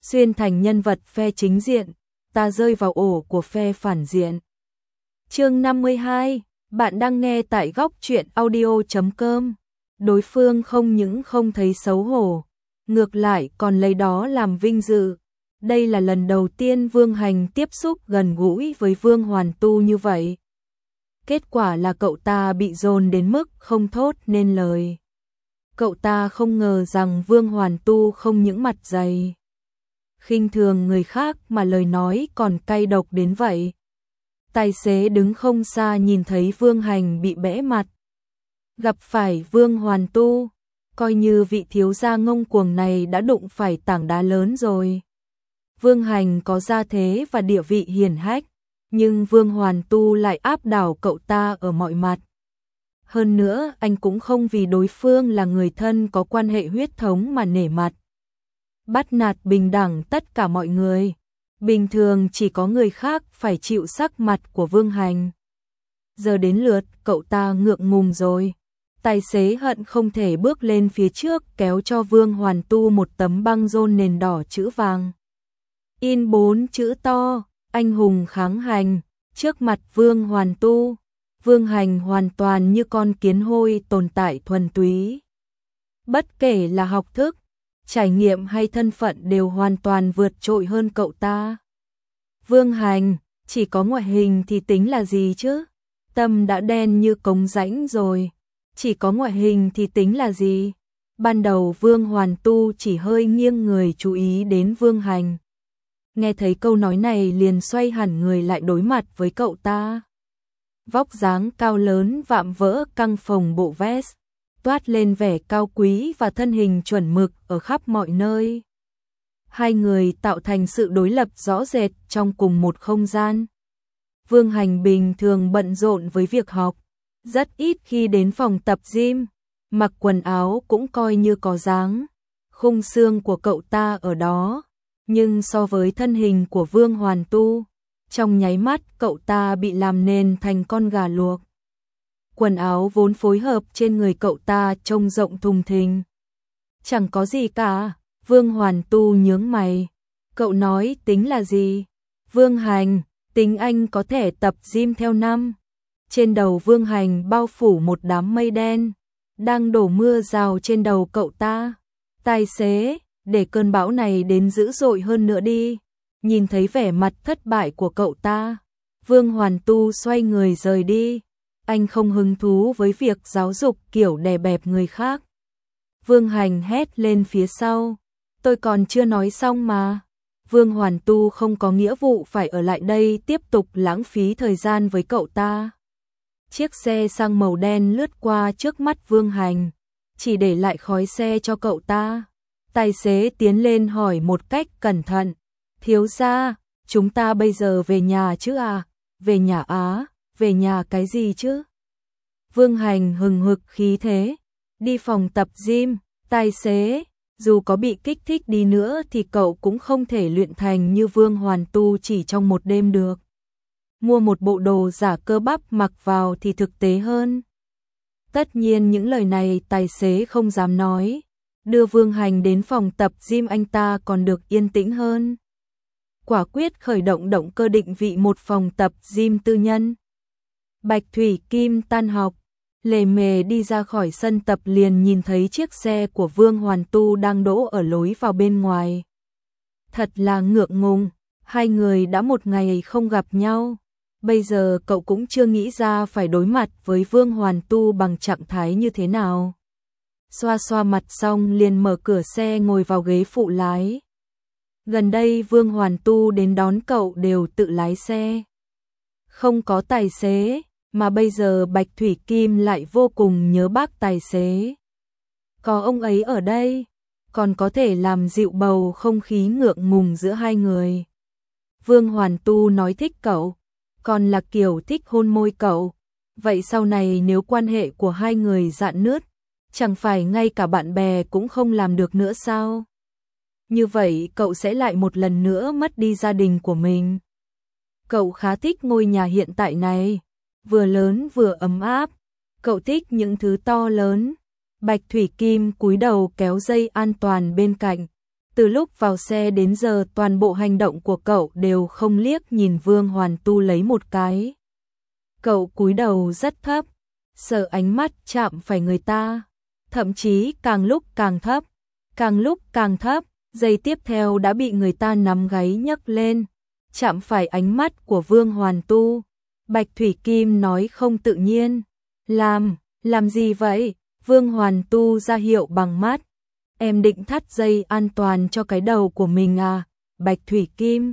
xuyên thành nhân vật phe chính diện, ta rơi vào ổ của phe phản diện. Chương 52, bạn đang nghe tại góc truyện audio.com. Đối phương không những không thấy xấu hổ, ngược lại còn lấy đó làm vinh dự. Đây là lần đầu tiên Vương Hành tiếp xúc gần gũi với Vương Hoàn Tu như vậy. Kết quả là cậu ta bị dồn đến mức không thốt nên lời. Cậu ta không ngờ rằng Vương Hoàn Tu không những mặt dày, khinh thường người khác mà lời nói còn cay độc đến vậy. Tài xế đứng không xa nhìn thấy Vương Hành bị bẽ mặt. Gặp phải Vương Hoàn Tu, coi như vị thiếu gia ngông cuồng này đã đụng phải tảng đá lớn rồi. Vương Hành có gia thế và địa vị hiển hách, nhưng Vương Hoàn Tu lại áp đảo cậu ta ở mọi mặt. Hơn nữa, anh cũng không vì đối phương là người thân có quan hệ huyết thống mà nể mặt. Bắt nạt bình đẳng tất cả mọi người. Bình thường chỉ có người khác phải chịu sắc mặt của Vương Hành. Giờ đến lượt cậu ta ngượng ngùng rồi. Tài xế hận không thể bước lên phía trước kéo cho Vương Hoàn Tu một tấm băng rôn nền đỏ chữ vàng. In 4 chữ to, anh hùng kháng hành, trước mặt Vương Hoàn Tu. Vương Hành hoàn toàn như con kiến hôi tồn tại thuần túy. Bất kể là học thức, trải nghiệm hay thân phận đều hoàn toàn vượt trội hơn cậu ta. Vương Hành, chỉ có ngoại hình thì tính là gì chứ? Tâm đã đen như cống rãnh rồi. Chỉ có ngoại hình thì tính là gì? Ban đầu Vương Hoàn Tu chỉ hơi nghiêng người chú ý đến Vương Hành. Nghe thấy câu nói này liền xoay hẳn người lại đối mặt với cậu ta. Vóc dáng cao lớn vạm vỡ căng phồng bộ vest, toát lên vẻ cao quý và thân hình chuẩn mực ở khắp mọi nơi. Hai người tạo thành sự đối lập rõ rệt trong cùng một không gian. Vương Hành bình thường bận rộn với việc học, rất ít khi đến phòng tập gym, mặc quần áo cũng coi như có dáng. Khung xương của cậu ta ở đó, nhưng so với thân hình của Vương Hoàn Tu, trong nháy mắt cậu ta bị làm nền thành con gà luộc. Quần áo vốn phối hợp trên người cậu ta trông rộng thùng thình. Chẳng có gì cả. Vương Hoàn Tu nhướng mày. Cậu nói tính là gì? Vương Hành, tính anh có thể tập gym theo năm. Trên đầu Vương Hành bao phủ một đám mây đen, đang đổ mưa rào trên đầu cậu ta. Tài xế, để cơn bão này đến dữ dội hơn nữa đi. Nhìn thấy vẻ mặt thất bại của cậu ta, Vương Hoàn Tu xoay người rời đi. Anh không hứng thú với việc giáo dục kiểu đè bẹp người khác. Vương Hành hét lên phía sau. Tôi còn chưa nói xong mà. Vương Hoàn Tu không có nghĩa vụ phải ở lại đây tiếp tục lãng phí thời gian với cậu ta. Chiếc xe sang màu đen lướt qua trước mắt Vương Hành, chỉ để lại khói xe cho cậu ta. Tài xế tiến lên hỏi một cách cẩn thận. Thiếu gia, chúng ta bây giờ về nhà chứ à? Về nhà á? Về nhà cái gì chứ? Vương Hành hừng hực khí thế. Đi phòng tập gym. Tài xế, dù có bị kích thích đi nữa thì cậu cũng không thể luyện thành như Vương Hoàn Tu chỉ trong một đêm được. Mua một bộ đồ giả cơ bắp mặc vào thì thực tế hơn. Tất nhiên những lời này tài xế không dám nói. Đưa Vương Hành đến phòng tập gym anh ta còn được yên tĩnh hơn. Quả quyết khởi động động cơ định vị một phòng tập gym tư nhân. Bạch Thủy Kim tan học, lề mề đi ra khỏi sân tập liền nhìn thấy chiếc xe của Vương Hoàn Tu đang đỗ ở lối vào bên ngoài. Thật là ngượng ngùng, hai người đã một ngày không gặp nhau. Bây giờ cậu cũng chưa nghĩ ra phải đối mặt với Vương Hoàn Tu bằng trạng thái như thế nào. Xoa xoa mặt xong liền mở cửa xe ngồi vào ghế phụ lái. Gần đây Vương Hoàn Tu đến đón cậu đều tự lái xe. Không có tài xế, mà bây giờ Bạch Thủy Kim lại vô cùng nhớ bác tài xế. Có ông ấy ở đây, còn có thể làm dịu bầu không khí ngượng ngùng giữa hai người. Vương Hoàn Tu nói thích cậu, còn là kiểu thích hôn môi cậu. Vậy sau này nếu quan hệ của hai người rạn nứt, chẳng phải ngay cả bạn bè cũng không làm được nữa sao? Như vậy cậu sẽ lại một lần nữa mất đi gia đình của mình. Cậu khá thích ngôi nhà hiện tại này, vừa lớn vừa ấm áp. Cậu thích những thứ to lớn. Bạch Thủy Kim cúi đầu kéo dây an toàn bên cạnh. Từ lúc vào xe đến giờ toàn bộ hành động của cậu đều không liếc nhìn Vương Hoàn Tu lấy một cái. Cậu cúi đầu rất thấp, sợ ánh mắt chạm phải người ta, thậm chí càng lúc càng thấp, càng lúc càng thấp, giây tiếp theo đã bị người ta nắm gáy nhấc lên, chạm phải ánh mắt của Vương Hoàn Tu. Bạch Thủy Kim nói không tự nhiên, làm gì vậy? Vương Hoàn Tu ra hiệu bằng mắt. Em định thắt dây an toàn cho cái đầu của mình à? Bạch Thủy Kim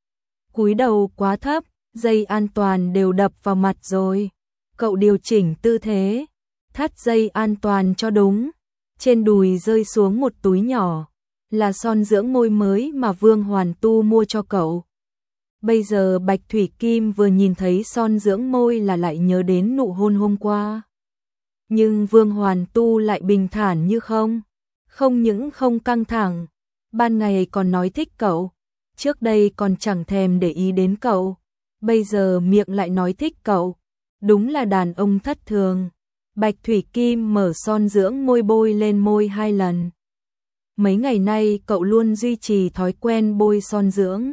cúi đầu quá thấp, dây an toàn đều đập vào mặt rồi. Cậu điều chỉnh tư thế, thắt dây an toàn cho đúng. Trên đùi rơi xuống một túi nhỏ, là son dưỡng môi mới mà Vương Hoàn Tu mua cho cậu. Bây giờ Bạch Thủy Kim vừa nhìn thấy son dưỡng môi là lại nhớ đến nụ hôn hôm qua. Nhưng Vương Hoàn Tu lại bình thản như không. Không những không căng thẳng, ban ngày còn nói thích cậu, trước đây còn chẳng thèm để ý đến cậu, bây giờ miệng lại nói thích cậu, đúng là đàn ông thất thường. Bạch Thủy Kim mở son dưỡng môi bôi lên môi 2 lần. Mấy ngày nay cậu luôn duy trì thói quen bôi son dưỡng.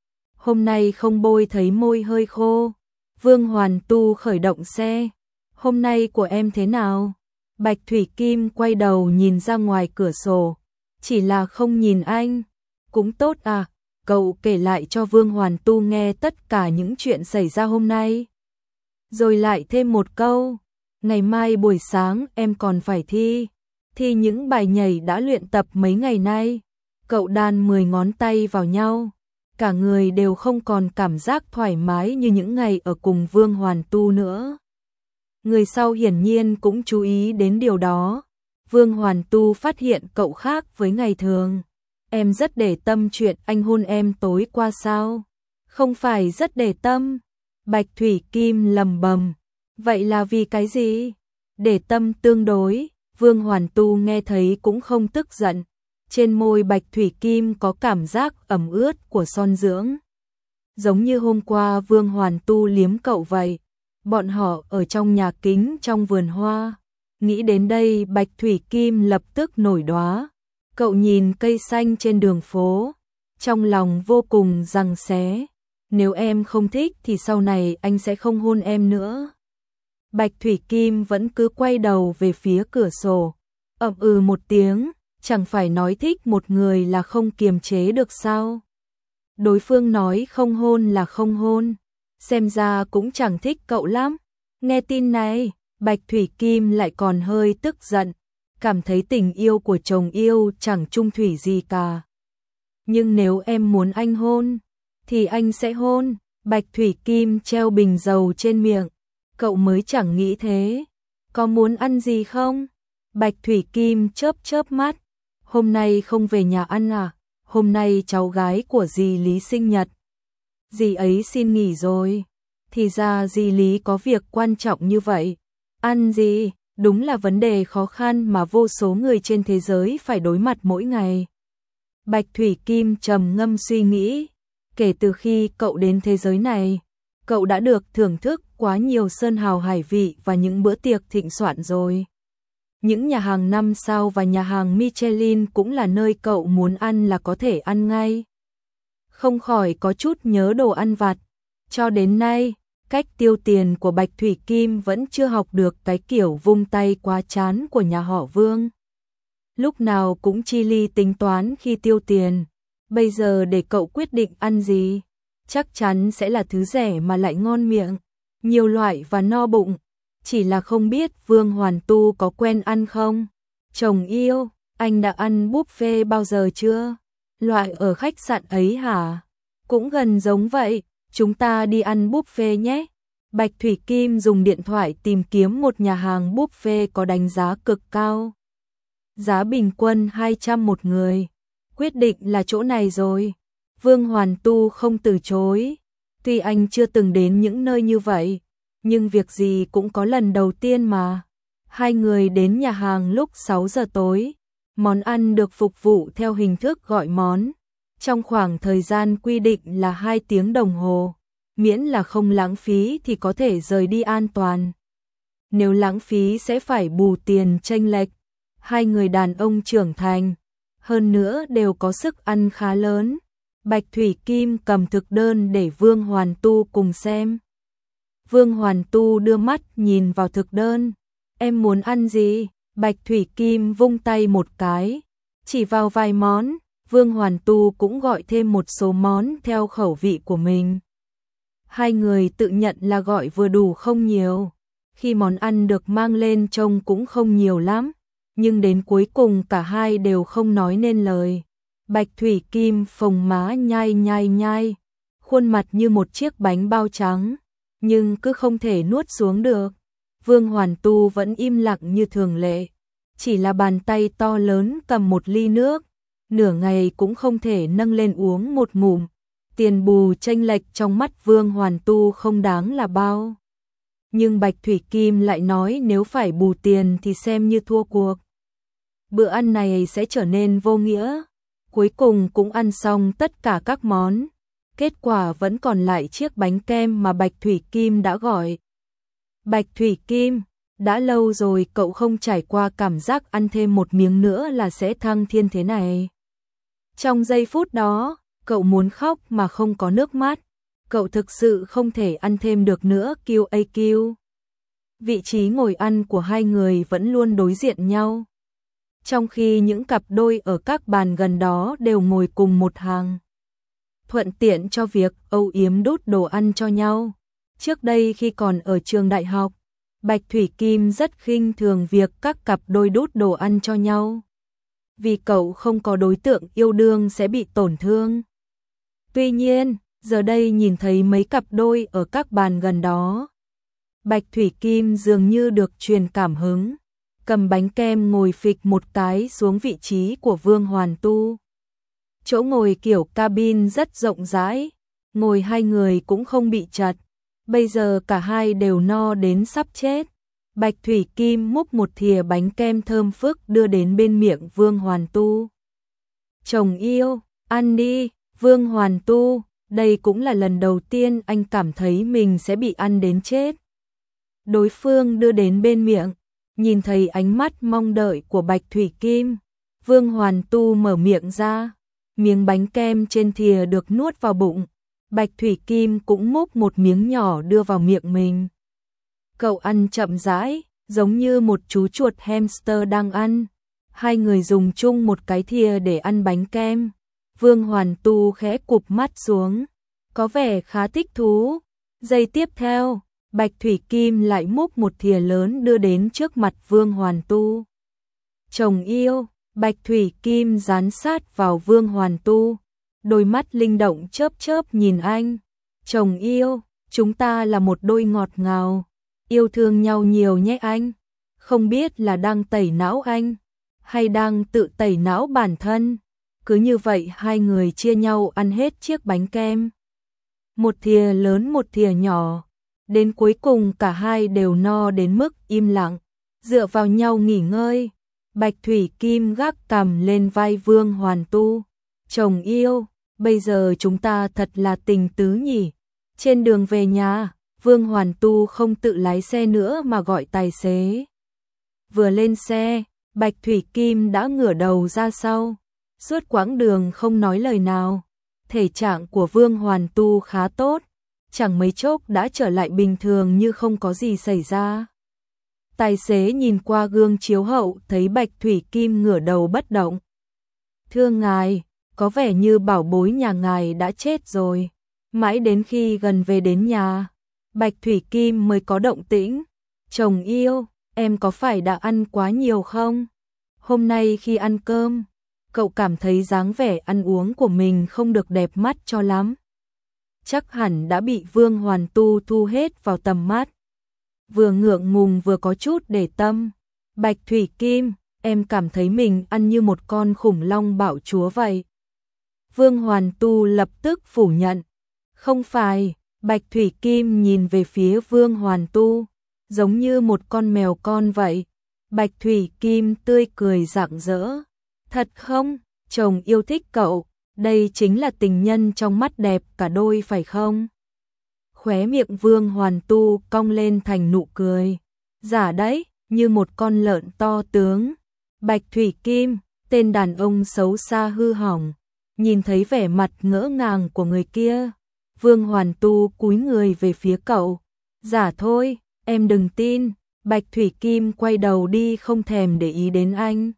Hôm nay không bôi thấy môi hơi khô. Vương Hoàn Tu khởi động xe. Hôm nay của em thế nào? Bạch Thủy Kim quay đầu nhìn ra ngoài cửa sổ. Chỉ là không nhìn anh. Cũng tốt à, cậu kể lại cho Vương Hoàn Tu nghe tất cả những chuyện xảy ra hôm nay. Rồi lại thêm một câu. Ngày mai buổi sáng em còn phải thi những bài nhảy đã luyện tập mấy ngày nay. Cậu đan 10 ngón tay vào nhau. Cả người đều không còn cảm giác thoải mái như những ngày ở cùng Vương Hoàn Tu nữa. Người sau hiển nhiên cũng chú ý đến điều đó. Vương Hoàn Tu phát hiện cậu khác với ngày thường. Em rất để tâm chuyện anh hôn em tối qua sao? Không phải rất để tâm. Bạch Thủy Kim lầm bầm. Vậy là vì cái gì? Để tâm tương đối. Vương Hoàn Tu nghe thấy cũng không tức giận. Trên môi Bạch Thủy Kim có cảm giác ẩm ướt của son dưỡng. Giống như hôm qua Vương Hoàn Tu liếm cậu vậy. Bọn họ ở trong nhà kính trong vườn hoa. Nghĩ đến đây Bạch Thủy Kim lập tức nổi đoá. Cậu nhìn cây xanh trên đường phố. Trong lòng vô cùng giằng xé. Nếu em không thích thì sau này anh sẽ không hôn em nữa. Bạch Thủy Kim vẫn cứ quay đầu về phía cửa sổ. Ậm ừ một tiếng. Chẳng phải nói thích một người là không kiềm chế được sao? Đối phương nói không hôn là không hôn. Xem ra cũng chẳng thích cậu lắm. Nghe tin này, Bạch Thủy Kim lại còn hơi tức giận. Cảm thấy tình yêu của chồng yêu chẳng chung thủy gì cả. Nhưng nếu em muốn anh hôn, thì anh sẽ hôn. Bạch Thủy Kim treo bình dầu trên miệng. Cậu mới chẳng nghĩ thế. Có muốn ăn gì không? Bạch Thủy Kim chớp chớp mắt. Hôm nay không về nhà ăn à? Hôm nay cháu gái của dì Lý sinh nhật. Dì ấy xin nghỉ rồi. Thì ra dì Lý có việc quan trọng như vậy. Ăn gì? Đúng là vấn đề khó khăn mà vô số người trên thế giới phải đối mặt mỗi ngày. Bạch Thủy Kim trầm ngâm suy nghĩ. Kể từ khi cậu đến thế giới này, cậu đã được thưởng thức quá nhiều sơn hào hải vị và những bữa tiệc thịnh soạn rồi. Những nhà hàng 5 sao và nhà hàng Michelin cũng là nơi cậu muốn ăn là có thể ăn ngay. Không khỏi có chút nhớ đồ ăn vặt. Cho đến nay, cách tiêu tiền của Bạch Thủy Kim vẫn chưa học được cái kiểu vung tay quá chán của nhà họ Vương. Lúc nào cũng chi ly tính toán khi tiêu tiền. Bây giờ để cậu quyết định ăn gì, chắc chắn sẽ là thứ rẻ mà lại ngon miệng, nhiều loại và no bụng. Chỉ là không biết Vương Hoàn Tu có quen ăn không? Chồng yêu, anh đã ăn buffet bao giờ chưa? Loại ở khách sạn ấy hả? Cũng gần giống vậy, chúng ta đi ăn buffet nhé. Bạch Thủy Kim dùng điện thoại tìm kiếm một nhà hàng buffet có đánh giá cực cao. Giá bình quân 200 một người. Quyết định là chỗ này rồi. Vương Hoàn Tu không từ chối. Tuy anh chưa từng đến những nơi như vậy, nhưng việc gì cũng có lần đầu tiên mà. Hai người đến nhà hàng lúc 6 giờ tối. Món ăn được phục vụ theo hình thức gọi món. Trong khoảng thời gian quy định là 2 tiếng đồng hồ. Miễn là không lãng phí thì có thể rời đi an toàn. Nếu lãng phí sẽ phải bù tiền chênh lệch. Hai người đàn ông trưởng thành, hơn nữa đều có sức ăn khá lớn. Bạch Thủy Kim cầm thực đơn để Vương Hoàn Tu cùng xem. Vương Hoàn Tu đưa mắt nhìn vào thực đơn. Em muốn ăn gì? Bạch Thủy Kim vung tay một cái, chỉ vào vài món. Vương Hoàn Tu cũng gọi thêm một số món theo khẩu vị của mình. Hai người tự nhận là gọi vừa đủ không nhiều. Khi món ăn được mang lên trông cũng không nhiều lắm, nhưng đến cuối cùng cả hai đều không nói nên lời. Bạch Thủy Kim phồng má nhai nhai nhai, khuôn mặt như một chiếc bánh bao trắng, nhưng cứ không thể nuốt xuống được. Vương Hoàn Tu vẫn im lặng như thường lệ, chỉ là bàn tay to lớn cầm một ly nước, nửa ngày cũng không thể nâng lên uống một ngụm. Tiền bù chênh lệch trong mắt Vương Hoàn Tu không đáng là bao. Nhưng Bạch Thủy Kim lại nói nếu phải bù tiền thì xem như thua cuộc. Bữa ăn này sẽ trở nên vô nghĩa. Cuối cùng cũng ăn xong tất cả các món. Kết quả vẫn còn lại chiếc bánh kem mà Bạch Thủy Kim đã gọi. Bạch Thủy Kim, đã lâu rồi cậu không trải qua cảm giác ăn thêm một miếng nữa là sẽ thăng thiên thế này. Trong giây phút đó, cậu muốn khóc mà không có nước mắt. Cậu thực sự không thể ăn thêm được nữa QAQ. Vị trí ngồi ăn của hai người vẫn luôn đối diện nhau. Trong khi những cặp đôi ở các bàn gần đó đều ngồi cùng một hàng. Thuận tiện cho việc âu yếm đút đồ ăn cho nhau. Trước đây khi còn ở trường đại học, Bạch Thủy Kim rất khinh thường việc các cặp đôi đút đồ ăn cho nhau. Vì cậu không có đối tượng yêu đương sẽ bị tổn thương. Tuy nhiên, giờ đây nhìn thấy mấy cặp đôi ở các bàn gần đó, Bạch Thủy Kim dường như được truyền cảm hứng, cầm bánh kem ngồi phịch một cái xuống vị trí của Vương Hoàn Tu. Chỗ ngồi kiểu cabin rất rộng rãi, ngồi hai người cũng không bị chật. Bây giờ cả hai đều no đến sắp chết. Bạch Thủy Kim múc một thìa bánh kem thơm phức đưa đến bên miệng Vương Hoàn Tu. Chồng yêu, ăn đi, Vương Hoàn Tu, đây cũng là lần đầu tiên anh cảm thấy mình sẽ bị ăn đến chết. Đối phương đưa đến bên miệng, nhìn thấy ánh mắt mong đợi của Bạch Thủy Kim. Vương Hoàn Tu mở miệng ra, miếng bánh kem trên thìa được nuốt vào bụng. Bạch Thủy Kim cũng múc một miếng nhỏ đưa vào miệng mình. Cậu ăn chậm rãi, giống như một chú chuột hamster đang ăn. Hai người dùng chung một cái thìa để ăn bánh kem. Vương Hoàn Tu khẽ cụp mắt xuống, có vẻ khá thích thú. Giây tiếp theo, Bạch Thủy Kim lại múc một thìa lớn đưa đến trước mặt Vương Hoàn Tu. Chồng yêu, Bạch Thủy Kim dán sát vào Vương Hoàn Tu, đôi mắt linh động chớp chớp nhìn anh. Chồng yêu, chúng ta là một đôi ngọt ngào, yêu thương nhau nhiều nhé anh. Không biết là đang tẩy não anh, hay đang tự tẩy não bản thân. Cứ như vậy hai người chia nhau ăn hết chiếc bánh kem. Một thìa lớn một thìa nhỏ. Đến cuối cùng cả hai đều no đến mức im lặng, dựa vào nhau nghỉ ngơi. Bạch Thủy Kim gác cằm lên vai Vương Hoàn Tu. Chồng yêu, bây giờ chúng ta thật là tình tứ nhỉ. Trên đường về nhà, Vương Hoàn Tu không tự lái xe nữa mà gọi tài xế. Vừa lên xe, Bạch Thủy Kim đã ngửa đầu ra sau. Suốt quãng đường không nói lời nào. Thể trạng của Vương Hoàn Tu khá tốt, chẳng mấy chốc đã trở lại bình thường như không có gì xảy ra. Tài xế nhìn qua gương chiếu hậu thấy Bạch Thủy Kim ngửa đầu bất động. Thưa ngài, có vẻ như bảo bối nhà ngài đã chết rồi. Mãi đến khi gần về đến nhà, Bạch Thủy Kim mới có động tĩnh. Chồng yêu, em có phải đã ăn quá nhiều không? Hôm nay khi ăn cơm, cậu cảm thấy dáng vẻ ăn uống của mình không được đẹp mắt cho lắm. Chắc hẳn đã bị Vương Hoàn Tu thu hết vào tầm mắt. Vừa ngượng ngùng vừa có chút để tâm. Bạch Thủy Kim, em cảm thấy mình ăn như một con khủng long bạo chúa vậy. Vương Hoàn Tu lập tức phủ nhận. Không phải, Bạch Thủy Kim nhìn về phía Vương Hoàn Tu, giống như một con mèo con vậy. Bạch Thủy Kim tươi cười rạng rỡ. Thật không, chồng yêu thích cậu, đây chính là tình nhân trong mắt đẹp cả đôi phải không? Khóe miệng Vương Hoàn Tu cong lên thành nụ cười. Giả đấy, như một con lợn to tướng. Bạch Thủy Kim, Tên đàn ông xấu xa hư hỏng, nhìn thấy vẻ mặt ngỡ ngàng của người kia, Vương Hoàn Tu cúi người về phía cậu. Giả thôi, em đừng tin. Bạch Thủy Kim quay đầu đi không thèm để ý đến anh.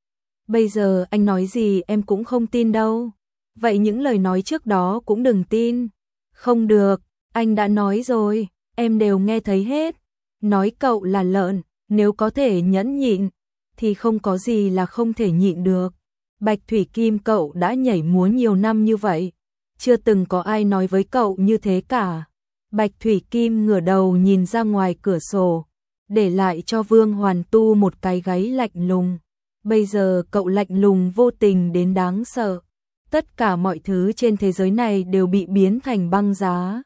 Bây giờ anh nói gì em cũng không tin đâu. Vậy những lời nói trước đó cũng đừng tin. Không được, anh đã nói rồi, em đều nghe thấy hết. Nói cậu là lợn, nếu có thể nhẫn nhịn, thì không có gì là không thể nhịn được. Bạch Thủy Kim, cậu đã nhảy múa nhiều năm như vậy, chưa từng có ai nói với cậu như thế cả. Bạch Thủy Kim ngửa đầu nhìn ra ngoài cửa sổ, để lại cho Vương Hoàn Tu một cái gáy lạnh lùng. Bây giờ cậu lạnh lùng vô tình đến đáng sợ. Tất cả mọi thứ trên thế giới này đều bị biến thành băng giá.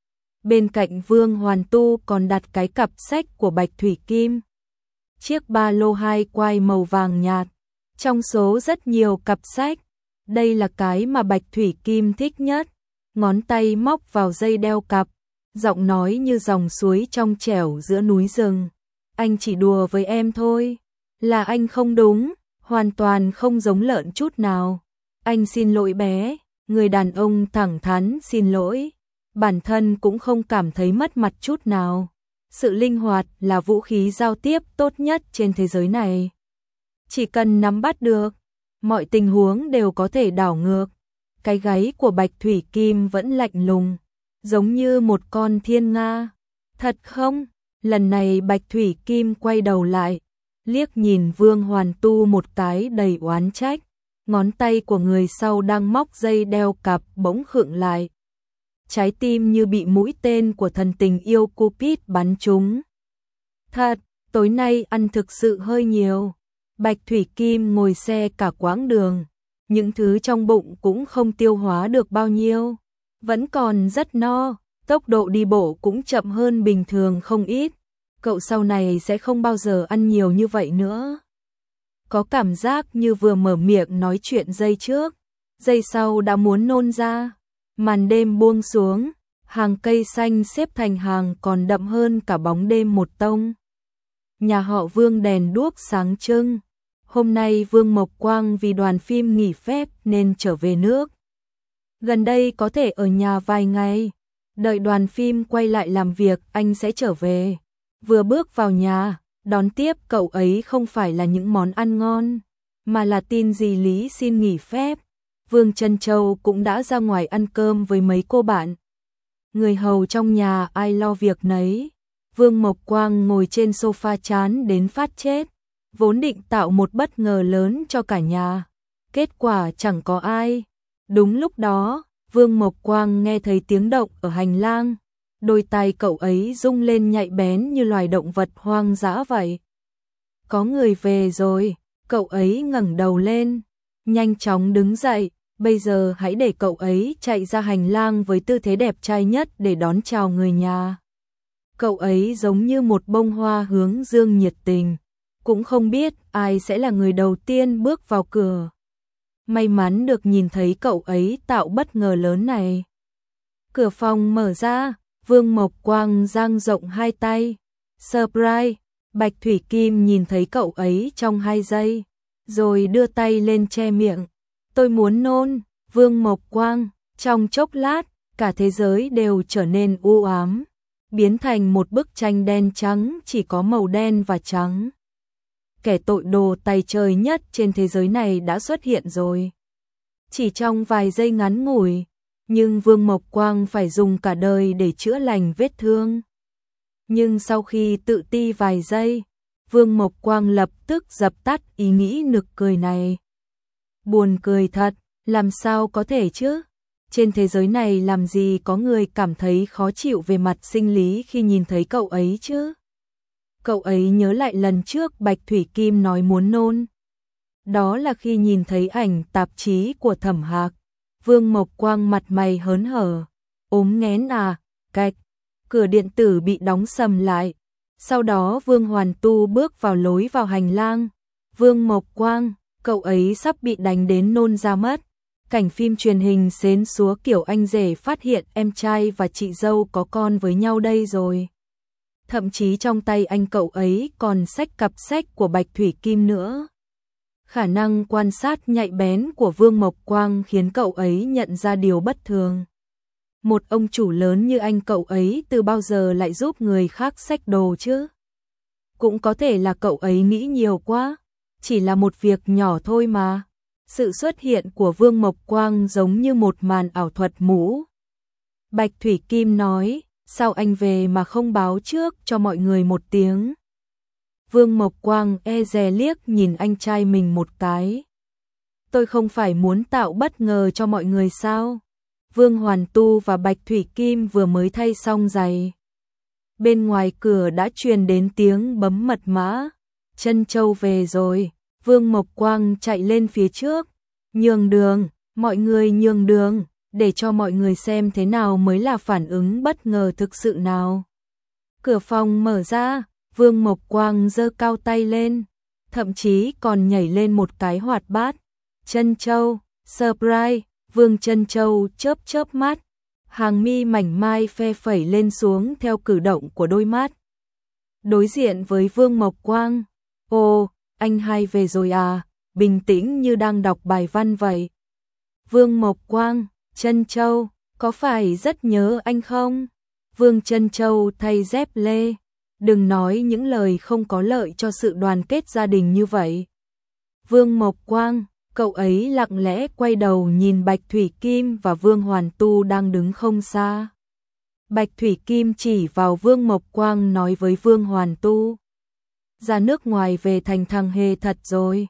Bên cạnh Vương Hoàn Tu còn đặt cái cặp sách của Bạch Thủy Kim. Chiếc ba lô hai quai màu vàng nhạt, trong số rất nhiều cặp sách, đây là cái mà Bạch Thủy Kim thích nhất. Ngón tay móc vào dây đeo cặp, giọng nói như dòng suối trong trẻo giữa núi rừng. Anh chỉ đùa với em thôi, là anh không đúng, hoàn toàn không giống lợn chút nào. Anh xin lỗi bé, người đàn ông thẳng thắn xin lỗi, bản thân cũng không cảm thấy mất mặt chút nào. Sự linh hoạt là vũ khí giao tiếp tốt nhất trên thế giới này. Chỉ cần nắm bắt được, mọi tình huống đều có thể đảo ngược. Cái gáy của Bạch Thủy Kim vẫn lạnh lùng, giống như một con thiên nga. Thật không? Lần này Bạch Thủy Kim quay đầu lại, liếc nhìn Vương Hoàn Tu một cái đầy oán trách. Ngón tay của người sau đang móc dây đeo cặp bỗng khựng lại. Trái tim như bị mũi tên của thần tình yêu Cupid bắn trúng. Thật, tối nay ăn thực sự hơi nhiều. Bạch Thủy Kim ngồi xe cả quãng đường, những thứ trong bụng cũng không tiêu hóa được bao nhiêu, vẫn còn rất no, tốc độ đi bộ cũng chậm hơn bình thường không ít. Cậu sau này sẽ không bao giờ ăn nhiều như vậy nữa. Có cảm giác như vừa mở miệng nói chuyện giây trước, giây sau đã muốn nôn ra. Màn đêm buông xuống, hàng cây xanh xếp thành hàng còn đậm hơn cả bóng đêm một tông. Nhà họ Vương đèn đuốc sáng trưng. Hôm nay Vương Mộc Quang vì đoàn phim nghỉ phép nên trở về nước. Gần đây có thể ở nhà vài ngày, đợi đoàn phim quay lại làm việc anh sẽ trở về. Vừa bước vào nhà, đón tiếp cậu ấy không phải là những món ăn ngon, mà là tin dì Lý xin nghỉ phép. Vương Trân Châu cũng đã ra ngoài ăn cơm với mấy cô bạn. Người hầu trong nhà ai lo việc nấy. Vương Mộc Quang ngồi trên sofa chán đến phát chết, vốn định tạo một bất ngờ lớn cho cả nhà. Kết quả chẳng có ai. Đúng lúc đó, Vương Mộc Quang nghe thấy tiếng động ở hành lang. Đôi tai cậu ấy rung lên nhạy bén như loài động vật hoang dã vậy. Có người về rồi, cậu ấy ngẩng đầu lên, nhanh chóng đứng dậy. Bây giờ hãy để cậu ấy chạy ra hành lang với tư thế đẹp trai nhất để đón chào người nhà. Cậu ấy giống như một bông hoa hướng dương nhiệt tình, cũng không biết ai sẽ là người đầu tiên bước vào cửa. May mắn được nhìn thấy cậu ấy tạo bất ngờ lớn này. Cửa phòng mở ra, Vương Mộc Quang dang rộng hai tay. Surprise! Bạch Thủy Kim nhìn thấy cậu ấy trong 2 giây, rồi đưa tay lên che miệng. Tôi muốn nôn. Vương Mộc Quang, trong chốc lát, cả thế giới đều trở nên u ám, biến thành một bức tranh đen trắng chỉ có màu đen và trắng. Kẻ tội đồ tày trời nhất trên thế giới này đã xuất hiện rồi. Chỉ trong vài giây ngắn ngủi, nhưng Vương Mộc Quang phải dùng cả đời để chữa lành vết thương. Nhưng sau khi tự ti vài giây, Vương Mộc Quang lập tức dập tắt ý nghĩ nực cười này. Buồn cười thật, làm sao có thể chứ? Trên thế giới này làm gì có người cảm thấy khó chịu về mặt sinh lý khi nhìn thấy cậu ấy chứ? Cậu ấy nhớ lại lần trước Bạch Thủy Kim nói muốn nôn. Đó là khi nhìn thấy ảnh tạp chí của Thẩm Hạc. Vương Mộc Quang mặt mày hớn hở. Ốm nghén à? Cạch. Cửa điện tử bị đóng sầm lại. Sau đó Vương Hoàn Tu bước vào lối vào hành lang. Vương Mộc Quang, cậu ấy sắp bị đánh đến nôn ra mất. Cảnh phim truyền hình xến xúa kiểu anh rể phát hiện em trai và chị dâu có con với nhau đây rồi. Thậm chí trong tay anh cậu ấy còn xách cặp sách của Bạch Thủy Kim nữa. Khả năng quan sát nhạy bén của Vương Mộc Quang khiến cậu ấy nhận ra điều bất thường. Một ông chủ lớn như anh cậu ấy từ bao giờ lại giúp người khác xách đồ chứ? Cũng có thể là cậu ấy nghĩ nhiều quá, chỉ là một việc nhỏ thôi mà. Sự xuất hiện của Vương Mộc Quang giống như một màn ảo thuật mũ. Bạch Thủy Kim nói, sao anh về mà không báo trước cho mọi người một tiếng? Vương Mộc Quang e dè liếc nhìn anh trai mình một cái. Tôi không phải muốn tạo bất ngờ cho mọi người sao? Vương Hoàn Tu và Bạch Thủy Kim vừa mới thay xong giày. Bên ngoài cửa đã truyền đến tiếng bấm mật mã. Trân Châu về rồi. Vương Mộc Quang chạy lên phía trước. Nhường đường, mọi người nhường đường, để cho mọi người xem thế nào mới là phản ứng bất ngờ thực sự nào. Cửa phòng mở ra, Vương Mộc Quang giơ cao tay lên, thậm chí còn nhảy lên một cái hoạt bát. Trân Châu, surprise, Vương Trân Châu chớp chớp mắt, hàng mi mảnh mai phe phẩy lên xuống theo cử động của đôi mắt. Đối diện với Vương Mộc Quang, ồ, anh hai về rồi à, bình tĩnh như đang đọc bài văn vậy. Vương Mộc Quang, Trân Châu, có phải rất nhớ anh không? Vương Trân Châu thay dép lê, đừng nói những lời không có lợi cho sự đoàn kết gia đình như vậy. Vương Mộc Quang, cậu ấy lặng lẽ quay đầu nhìn Bạch Thủy Kim và Vương Hoàn Tu đang đứng không xa. Bạch Thủy Kim chỉ vào Vương Mộc Quang nói với Vương Hoàn Tu. Ra nước ngoài về thành thằng hề thật rồi.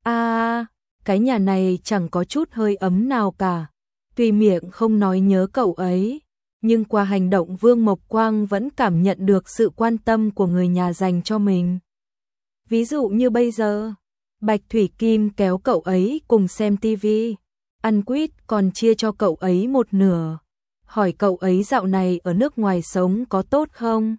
Cái nhà này chẳng có chút hơi ấm nào cả. Tuy miệng không nói nhớ cậu ấy, nhưng qua hành động Vương Mộc Quang vẫn cảm nhận được sự quan tâm của người nhà dành cho mình. Ví dụ như bây giờ, Bạch Thủy Kim kéo cậu ấy cùng xem tivi, ăn quýt còn chia cho cậu ấy một nửa, hỏi cậu ấy dạo này ở nước ngoài sống có tốt không?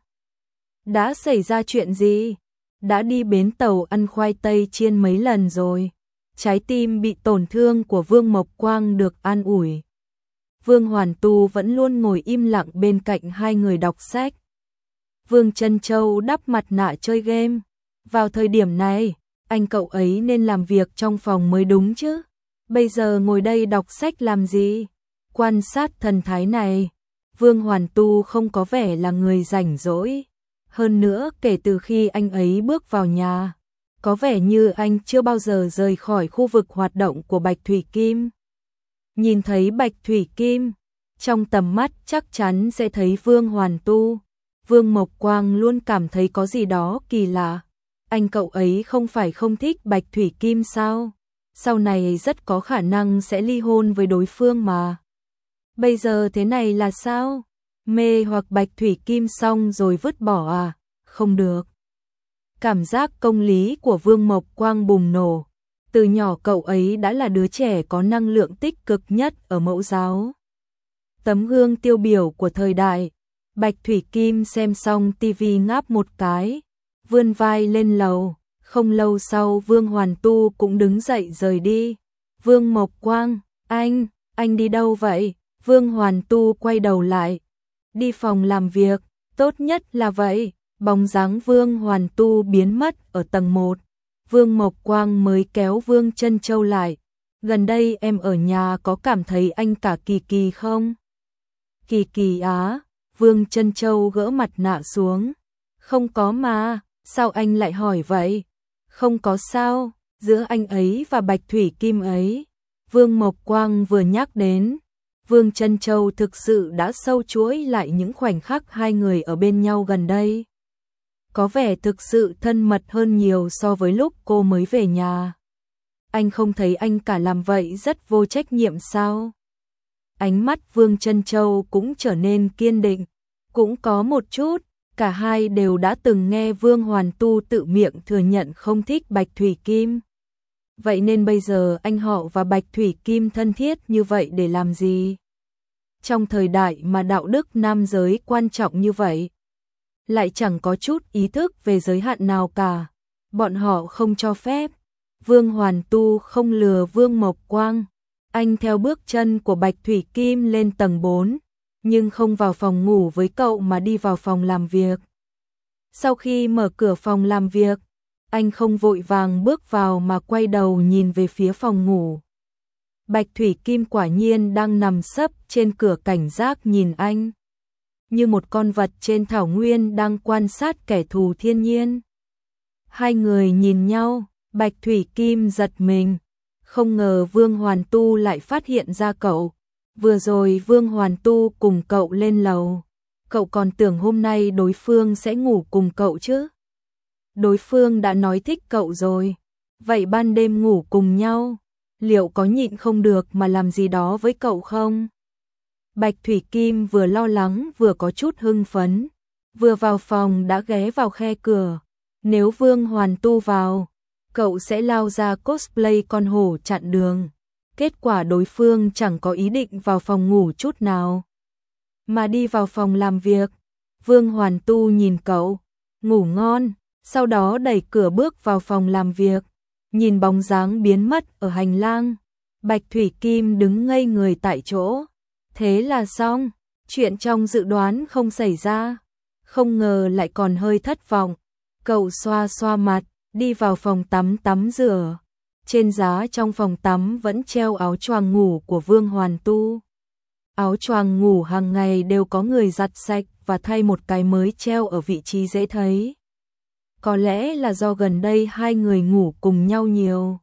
Đã xảy ra chuyện gì? Đã đi bến tàu ăn khoai tây chiên mấy lần rồi. Trái tim bị tổn thương của Vương Mộc Quang được an ủi. Vương Hoàn Tu vẫn luôn ngồi im lặng bên cạnh hai người đọc sách. Vương Trân Châu đắp mặt nạ chơi game. Vào thời điểm này, anh cậu ấy nên làm việc trong phòng mới đúng chứ. Bây giờ ngồi đây đọc sách làm gì? Quan sát thần thái này, Vương Hoàn Tu không có vẻ là người rảnh rỗi. Hơn nữa kể từ khi anh ấy bước vào nhà, có vẻ như anh chưa bao giờ rời khỏi khu vực hoạt động của Bạch Thủy Kim. Nhìn thấy Bạch Thủy Kim, trong tầm mắt chắc chắn sẽ thấy Vương Hoàn Tu. Vương Mộc Quang luôn cảm thấy có gì đó kỳ lạ. Anh cậu ấy không phải không thích Bạch Thủy Kim sao? Sau này rất có khả năng sẽ ly hôn với đối phương mà. Bây giờ thế này là sao? Mê hoặc Bạch Thủy Kim xong rồi vứt bỏ à? Không được. Cảm giác công lý của Vương Mộc Quang bùng nổ. Từ nhỏ cậu ấy đã là đứa trẻ có năng lượng tích cực nhất ở mẫu giáo. Tấm gương tiêu biểu của thời đại. Bạch Thủy Kim xem xong tivi ngáp một cái, vươn vai lên lầu. Không lâu sau Vương Hoàn Tu cũng đứng dậy rời đi. Vương Mộc Quang, anh đi đâu vậy? Vương Hoàn Tu quay đầu lại. Đi phòng làm việc, tốt nhất là vậy. Bóng dáng Vương Hoàn Tu biến mất ở tầng 1. Vương Mộc Quang mới kéo Vương Trân Châu lại. Gần đây em ở nhà có cảm thấy anh cả Kỳ Kỳ không? Kỳ Kỳ á, Vương Trân Châu gỡ mặt nạ xuống. Không có mà, sao anh lại hỏi vậy? Không có sao, giữa anh ấy và Bạch Thủy Kim ấy. Vương Mộc Quang vừa nhắc đến, Vương Trân Châu thực sự đã sâu chuỗi lại những khoảnh khắc hai người ở bên nhau gần đây. Có vẻ thực sự thân mật hơn nhiều so với lúc cô mới về nhà. Anh không thấy anh cả làm vậy rất vô trách nhiệm sao? Ánh mắt Vương Trân Châu cũng trở nên kiên định. Cũng có một chút, cả hai đều đã từng nghe Vương Hoàn Tu tự miệng thừa nhận không thích Bạch Thủy Kim. Vậy nên bây giờ anh họ và Bạch Thủy Kim thân thiết như vậy để làm gì? Trong thời đại mà đạo đức nam giới quan trọng như vậy, lại chẳng có chút ý thức về giới hạn nào cả. Bọn họ không cho phép. Vương Hoàn Tu không lừa Vương Mộc Quang. Anh theo bước chân của Bạch Thủy Kim lên tầng 4, nhưng không vào phòng ngủ với cậu mà đi vào phòng làm việc. Sau khi mở cửa phòng làm việc, Anh không vội vàng bước vào mà quay đầu nhìn về phía phòng ngủ. Bạch Thủy Kim quả nhiên đang nằm sấp trên cửa cảnh giác nhìn anh, như một con vật trên thảo nguyên đang quan sát kẻ thù thiên nhiên. Hai người nhìn nhau, Bạch Thủy Kim giật mình, không ngờ Vương Hoàn Tu lại phát hiện ra cậu. Vừa rồi Vương Hoàn Tu cùng cậu lên lầu, cậu còn tưởng hôm nay đối phương sẽ ngủ cùng cậu chứ. Đối phương đã nói thích cậu rồi, vậy ban đêm ngủ cùng nhau, liệu có nhịn không được mà làm gì đó với cậu không? Bạch Thủy Kim vừa lo lắng vừa có chút hưng phấn, vừa vào phòng đã ghé vào khe cửa. Nếu Vương Hoàn Tu vào, cậu sẽ lao ra cosplay con hổ chặn đường. Kết quả đối phương chẳng có ý định vào phòng ngủ chút nào, mà đi vào phòng làm việc. Vương Hoàn Tu nhìn cậu, ngủ ngon, sau đó đẩy cửa bước vào phòng làm việc, nhìn bóng dáng biến mất ở hành lang. Bạch Thủy Kim đứng ngây người tại chỗ. Thế là xong, chuyện trong dự đoán không xảy ra, không ngờ lại còn hơi thất vọng. Cậu xoa xoa mặt, đi vào phòng tắm tắm rửa. Trên giá trong phòng tắm vẫn treo áo choàng ngủ của Vương Hoàn Tu. Áo choàng ngủ hàng ngày đều có người giặt sạch và thay một cái mới treo ở vị trí dễ thấy. Có lẽ là do gần đây hai người ngủ cùng nhau nhiều,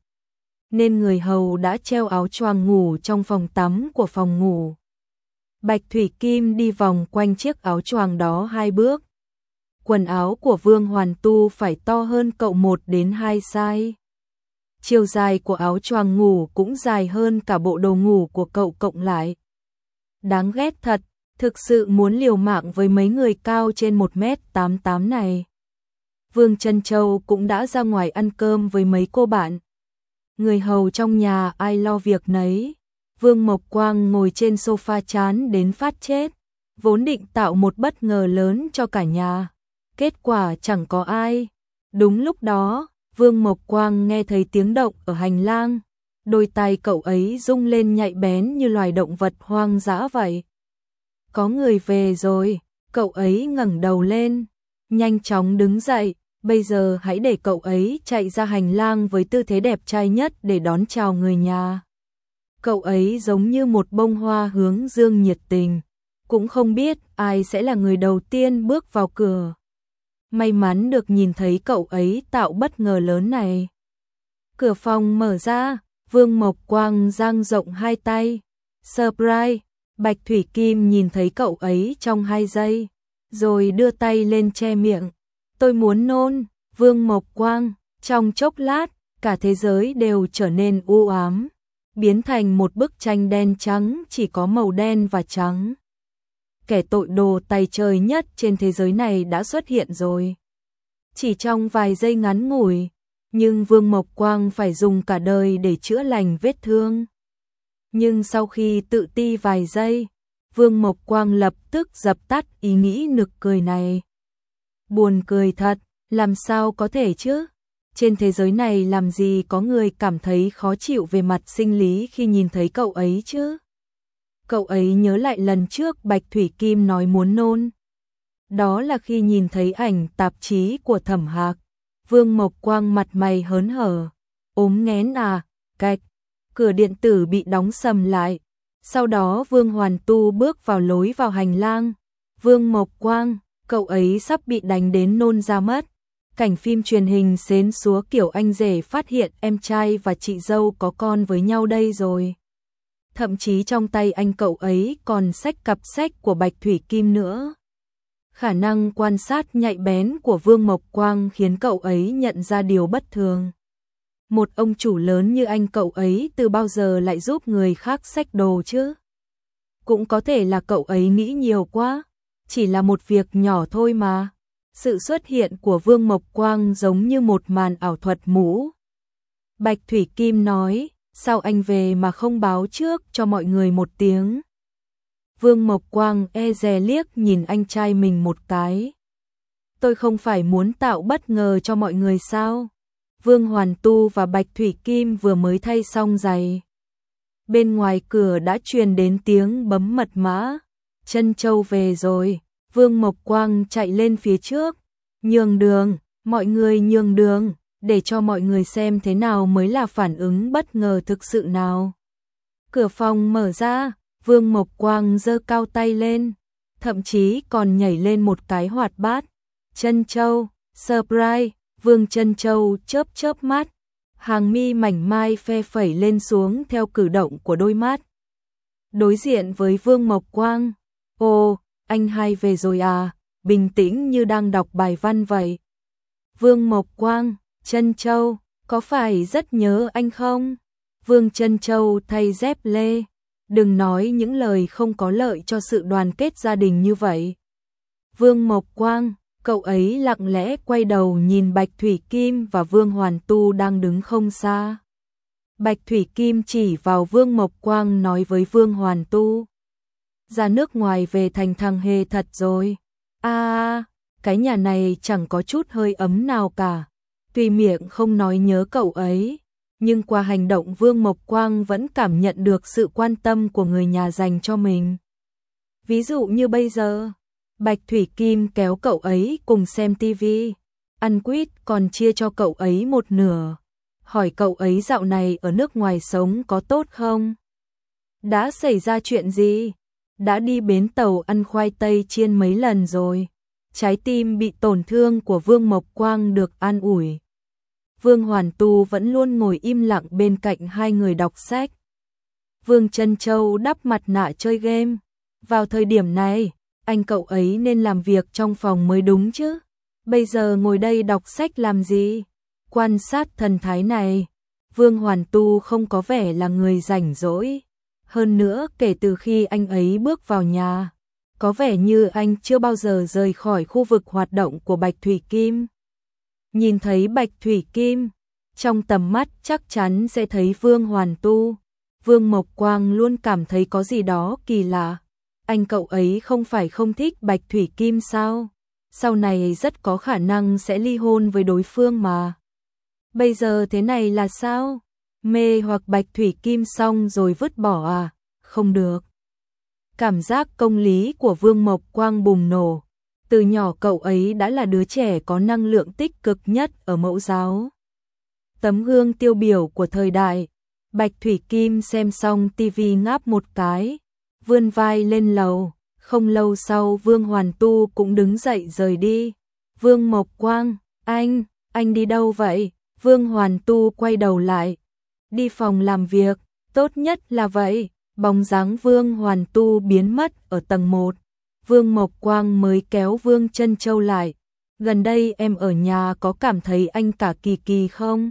nên người hầu đã treo áo choàng ngủ trong phòng tắm của phòng ngủ. Bạch Thủy Kim đi vòng quanh chiếc áo choàng đó 2 bước. Quần áo của Vương Hoàn Tu phải to hơn cậu 1 đến 2 size. Chiều dài của áo choàng ngủ cũng dài hơn cả bộ đồ ngủ của cậu cộng lại. Đáng ghét thật, thực sự muốn liều mạng với mấy người cao trên 1m88 này. Vương Trân Châu cũng đã ra ngoài ăn cơm với mấy cô bạn. Người hầu trong nhà ai lo việc nấy. Vương Mộc Quang ngồi trên sofa chán đến phát chết, vốn định tạo một bất ngờ lớn cho cả nhà. Kết quả chẳng có ai. Đúng lúc đó, Vương Mộc Quang nghe thấy tiếng động ở hành lang. Đôi tay cậu ấy rung lên nhạy bén như loài động vật hoang dã vậy. Có người về rồi, cậu ấy ngẩng đầu lên, nhanh chóng đứng dậy. Bây giờ hãy để cậu ấy chạy ra hành lang với tư thế đẹp trai nhất để đón chào người nhà. Cậu ấy giống như một bông hoa hướng dương nhiệt tình, cũng không biết ai sẽ là người đầu tiên bước vào cửa. May mắn được nhìn thấy cậu ấy tạo bất ngờ lớn này. Cửa phòng mở ra, Vương Mộc Quang dang rộng hai tay. Surprise! Bạch Thủy Kim nhìn thấy cậu ấy trong 2 giây, rồi đưa tay lên che miệng. Tôi muốn nôn. Vương Mộc Quang, trong chốc lát, cả thế giới đều trở nên u ám, biến thành một bức tranh đen trắng chỉ có màu đen và trắng. Kẻ tội đồ tày trời nhất trên thế giới này đã xuất hiện rồi. Chỉ trong vài giây ngắn ngủi, nhưng Vương Mộc Quang phải dùng cả đời để chữa lành vết thương. Nhưng sau khi tự ti vài giây, Vương Mộc Quang lập tức dập tắt ý nghĩ nực cười này. Buồn cười thật, làm sao có thể chứ? Trên thế giới này làm gì có người cảm thấy khó chịu về mặt sinh lý khi nhìn thấy cậu ấy chứ? Cậu ấy nhớ lại lần trước Bạch Thủy Kim nói muốn nôn. Đó là khi nhìn thấy ảnh tạp chí của Thẩm Hạc. Vương Mộc Quang mặt mày hớn hở. Ốm nghén à? Cạch. Cửa điện tử bị đóng sầm lại. Sau đó Vương Hoàn Tu bước vào lối vào hành lang. Vương Mộc Quang, cậu ấy sắp bị đánh đến nôn ra mất. Cảnh phim truyền hình xến xúa kiểu anh rể phát hiện em trai và chị dâu có con với nhau đây rồi. Thậm chí trong tay anh cậu ấy còn xách cặp sách của Bạch Thủy Kim nữa. Khả năng quan sát nhạy bén của Vương Mộc Quang khiến cậu ấy nhận ra điều bất thường. Một ông chủ lớn như anh cậu ấy từ bao giờ lại giúp người khác xách đồ chứ? Cũng có thể là cậu ấy nghĩ nhiều quá, chỉ là một việc nhỏ thôi mà. Sự xuất hiện của Vương Mộc Quang giống như một màn ảo thuật mũ. Bạch Thủy Kim nói, sao anh về mà không báo trước cho mọi người một tiếng? Vương Mộc Quang e dè liếc nhìn anh trai mình một cái. Tôi không phải muốn tạo bất ngờ cho mọi người sao? Vương Hoàn Tu và Bạch Thủy Kim vừa mới thay xong giày. Bên ngoài cửa đã truyền đến tiếng bấm mật mã. Trân Châu về rồi. Vương Mộc Quang chạy lên phía trước. Nhường đường, mọi người nhường đường. để cho mọi người xem thế nào mới là phản ứng bất ngờ thực sự nào. Cửa phòng mở ra, Vương Mộc Quang giơ cao tay lên, thậm chí còn nhảy lên một cái hoạt bát. Trân Châu, surprise, Vương Trân Châu chớp chớp mắt, hàng mi mảnh mai phe phẩy lên xuống theo cử động của đôi mắt. Đối diện với Vương Mộc Quang, "Ồ, anh hai về rồi à?" Bình tĩnh như đang đọc bài văn vậy. Vương Mộc Quang, "Trân Châu, có phải rất nhớ anh không?" Vương Trân Châu thay dép lê, "Đừng nói những lời không có lợi cho sự đoàn kết gia đình như vậy." Vương Mộc Quang, cậu ấy lặng lẽ quay đầu nhìn Bạch Thủy Kim và Vương Hoàn Tu đang đứng không xa. Bạch Thủy Kim chỉ vào Vương Mộc Quang nói với Vương Hoàn Tu, "Ra nước ngoài về thành thằng hề thật rồi. Cái nhà này chẳng có chút hơi ấm nào cả." Tuy miệng không nói nhớ cậu ấy, nhưng qua hành động Vương Mộc Quang vẫn cảm nhận được sự quan tâm của người nhà dành cho mình. Ví dụ như bây giờ, Bạch Thủy Kim kéo cậu ấy cùng xem tivi, ăn quýt còn chia cho cậu ấy một nửa, hỏi cậu ấy dạo này ở nước ngoài sống có tốt không? Đã xảy ra chuyện gì? Đã đi bến tàu ăn khoai tây chiên mấy lần rồi. Trái tim bị tổn thương của Vương Mộc Quang được an ủi. Vương Hoàn Tu vẫn luôn ngồi im lặng bên cạnh hai người đọc sách. Vương Trân Châu đắp mặt nạ chơi game. Vào thời điểm này, anh cậu ấy nên làm việc trong phòng mới đúng chứ. Bây giờ ngồi đây đọc sách làm gì? Quan sát thần thái này, Vương Hoàn Tu không có vẻ là người rảnh rỗi. Hơn nữa, kể từ khi anh ấy bước vào nhà, có vẻ như anh chưa bao giờ rời khỏi khu vực hoạt động của Bạch Thủy Kim. Nhìn thấy Bạch Thủy Kim, trong tầm mắt chắc chắn sẽ thấy Vương Hoàn Tu. Vương Mộc Quang luôn cảm thấy có gì đó kỳ lạ. Anh cậu ấy không phải không thích Bạch Thủy Kim sao? Sau này rất có khả năng sẽ ly hôn với đối phương mà. Bây giờ thế này là sao? Mê hoặc Bạch Thủy Kim xong rồi vứt bỏ à? Không được. Cảm giác công lý của Vương Mộc Quang bùng nổ. Từ nhỏ cậu ấy đã là đứa trẻ có năng lượng tích cực nhất ở mẫu giáo. Tấm gương tiêu biểu của thời đại. Bạch Thủy Kim xem xong tivi ngáp một cái, vươn vai lên lầu. Không lâu sau Vương Hoàn Tu cũng đứng dậy rời đi. Vương Mộc Quang, anh đi đâu vậy? Vương Hoàn Tu quay đầu lại. Đi phòng làm việc, tốt nhất là vậy. Bóng dáng Vương Hoàn Tu biến mất ở tầng 1. Vương Mộc Quang mới kéo Vương Trân Châu lại. Gần đây em ở nhà có cảm thấy anh cả Kỳ Kỳ không?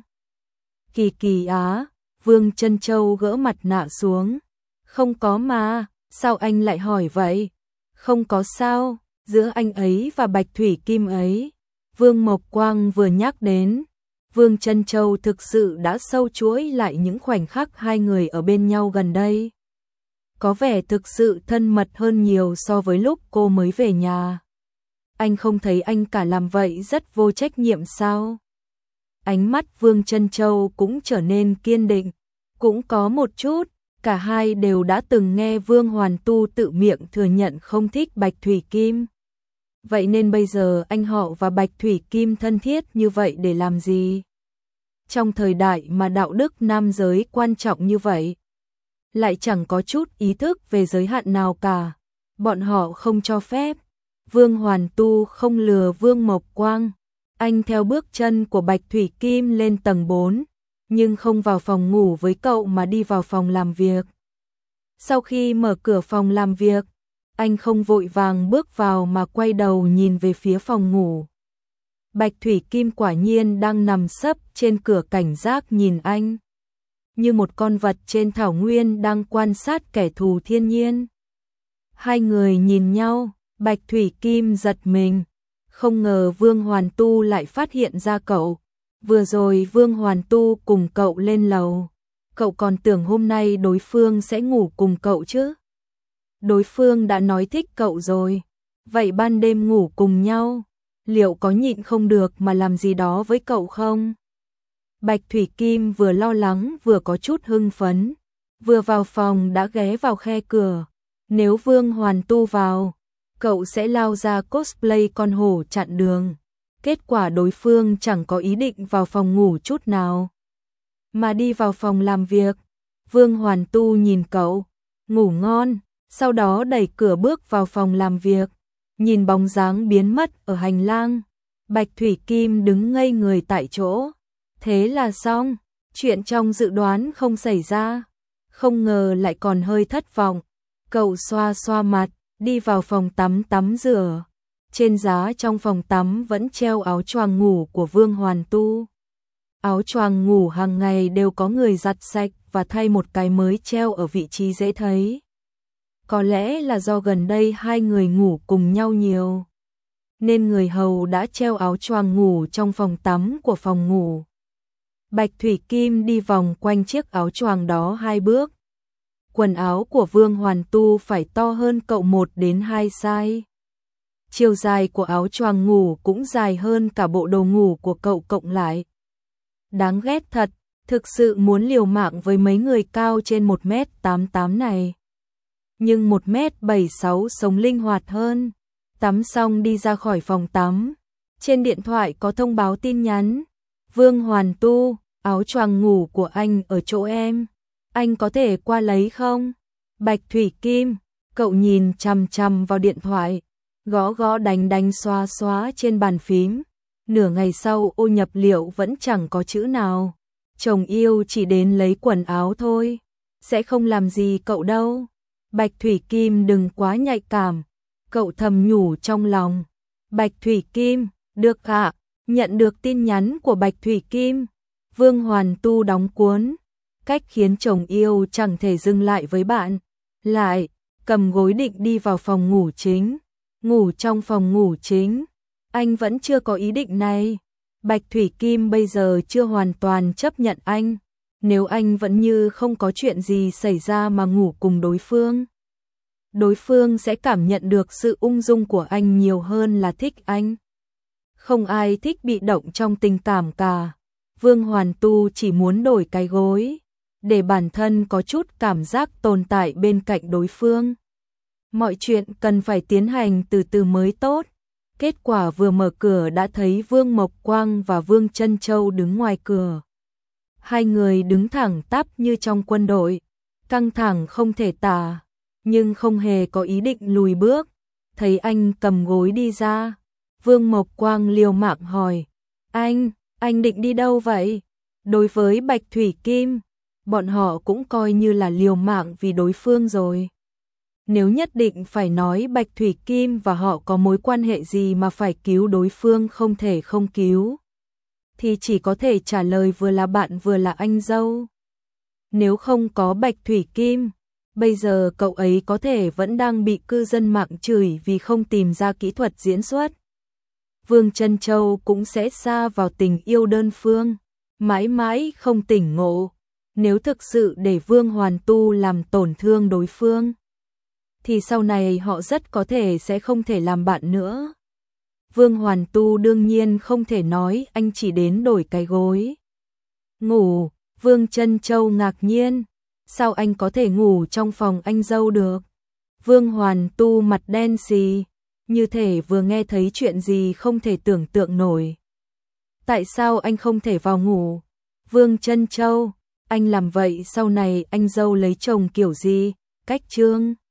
Kỳ Kỳ á, Vương Trân Châu gỡ mặt nạ xuống. Không có mà, sao anh lại hỏi vậy? Không có sao, giữa anh ấy và Bạch Thủy Kim ấy. Vương Mộc Quang vừa nhắc đến, Vương Trân Châu thực sự đã sâu chuỗi lại những khoảnh khắc hai người ở bên nhau gần đây. Có vẻ thực sự thân mật hơn nhiều so với lúc cô mới về nhà. Anh không thấy anh cả làm vậy rất vô trách nhiệm sao? Ánh mắt Vương Trân Châu cũng trở nên kiên định. Cũng có một chút, cả hai đều đã từng nghe Vương Hoàn Tu tự miệng thừa nhận không thích Bạch Thủy Kim. Vậy nên bây giờ anh họ và Bạch Thủy Kim thân thiết như vậy để làm gì? Trong thời đại mà đạo đức nam giới quan trọng như vậy, lại chẳng có chút ý thức về giới hạn nào cả. Bọn họ không cho phép. Vương Hoàn Tu không lừa Vương Mộc Quang. Anh theo bước chân của Bạch Thủy Kim lên tầng 4, nhưng không vào phòng ngủ với cậu mà đi vào phòng làm việc. Sau khi mở cửa phòng làm việc, anh không vội vàng bước vào mà quay đầu nhìn về phía phòng ngủ. Bạch Thủy Kim quả nhiên đang nằm sấp trên cửa cảnh giác nhìn anh, như một con vật trên thảo nguyên đang quan sát kẻ thù thiên nhiên. Hai người nhìn nhau, Bạch Thủy Kim giật mình, không ngờ Vương Hoàn Tu lại phát hiện ra cậu. Vừa rồi Vương Hoàn Tu cùng cậu lên lầu, cậu còn tưởng hôm nay đối phương sẽ ngủ cùng cậu chứ. Đối phương đã nói thích cậu rồi, vậy ban đêm ngủ cùng nhau, liệu có nhịn không được mà làm gì đó với cậu không? Bạch Thủy Kim vừa lo lắng vừa có chút hưng phấn, vừa vào phòng đã ghé vào khe cửa. Nếu Vương Hoàn Tu vào, cậu sẽ lao ra cosplay con hổ chặn đường. Kết quả đối phương chẳng có ý định vào phòng ngủ chút nào, mà đi vào phòng làm việc. Vương Hoàn Tu nhìn cậu, ngủ ngon, sau đó đẩy cửa bước vào phòng làm việc, nhìn bóng dáng biến mất ở hành lang. Bạch Thủy Kim đứng ngây người tại chỗ. Thế là xong, chuyện trong dự đoán không xảy ra, không ngờ lại còn hơi thất vọng. Cậu xoa xoa mặt, đi vào phòng tắm tắm rửa. Trên giá trong phòng tắm vẫn treo áo choàng ngủ của Vương Hoàn Tu. Áo choàng ngủ hàng ngày đều có người giặt sạch và thay một cái mới treo ở vị trí dễ thấy. Có lẽ là do gần đây hai người ngủ cùng nhau nhiều, nên người hầu đã treo áo choàng ngủ trong phòng tắm của phòng ngủ. Bạch Thủy Kim đi vòng quanh chiếc áo choàng đó 2 bước. Quần áo của Vương Hoàn Tu phải to hơn cậu 1 đến 2 size. Chiều dài của áo choàng ngủ cũng dài hơn cả bộ đồ ngủ của cậu cộng lại. Đáng ghét thật, thực sự muốn liều mạng với mấy người cao trên 1m88 này. Nhưng 1m76 sống linh hoạt hơn. Tắm xong đi ra khỏi phòng tắm. Trên điện thoại có thông báo tin nhắn. Vương Hoàn Tu, áo choàng ngủ của anh ở chỗ em. Anh có thể qua lấy không? Bạch Thủy Kim, cậu nhìn chằm chằm vào điện thoại, gõ gõ đánh đánh xoa xóa trên bàn phím. Nửa ngày sau ô nhập liệu vẫn chẳng có chữ nào. Chồng yêu chỉ đến lấy quần áo thôi, sẽ không làm gì cậu đâu. Bạch Thủy Kim đừng quá nhạy cảm, cậu thầm nhủ trong lòng. Bạch Thủy Kim, được ạ, nhận được tin nhắn của Bạch Thủy Kim. Vương Hoàn Tu đóng cuốn, cách khiến chồng yêu chẳng thể dừng lại với bạn. Lại, cầm gối định đi vào phòng ngủ chính. Ngủ trong phòng ngủ chính, anh vẫn chưa có ý định này. Bạch Thủy Kim bây giờ chưa hoàn toàn chấp nhận anh. Nếu anh vẫn như không có chuyện gì xảy ra mà ngủ cùng đối phương sẽ cảm nhận được sự ung dung của anh nhiều hơn là thích anh. Không ai thích bị động trong tình cảm cả. Vương Hoàn Tu chỉ muốn đổi cái gối, để bản thân có chút cảm giác tồn tại bên cạnh đối phương. Mọi chuyện cần phải tiến hành từ từ mới tốt. Kết quả vừa mở cửa đã thấy Vương Mộc Quang và Vương Trân Châu đứng ngoài cửa. Hai người đứng thẳng tắp như trong quân đội, căng thẳng không thể tả, nhưng không hề có ý định lùi bước. Thấy anh cầm gối đi ra, Vương Mộc Quang liều mạng hỏi, anh định đi đâu vậy? Đối với Bạch Thủy Kim, bọn họ cũng coi như là liều mạng vì đối phương rồi. Nếu nhất định phải nói Bạch Thủy Kim và họ có mối quan hệ gì mà phải cứu đối phương không thể không cứu, thì chỉ có thể trả lời vừa là bạn vừa là anh dâu. Nếu không có Bạch Thủy Kim, bây giờ cậu ấy có thể vẫn đang bị cư dân mạng chửi vì không tìm ra kỹ thuật diễn xuất. Vương Trân Châu cũng sẽ sa vào tình yêu đơn phương, mãi mãi không tỉnh ngộ. Nếu thực sự để Vương Hoàn Tu làm tổn thương đối phương, thì sau này họ rất có thể sẽ không thể làm bạn nữa. Vương Hoàn Tu đương nhiên không thể nói anh chỉ đến đổi cái gối ngủ. Vương Trân Châu ngạc nhiên, sao anh có thể ngủ trong phòng anh dâu được? Vương Hoàn Tu mặt đen xì, như thể vừa nghe thấy chuyện gì không thể tưởng tượng nổi. Tại sao anh không thể vào ngủ? Vương Trân Châu, anh làm vậy sau này anh dâu lấy chồng kiểu gì? Cách trương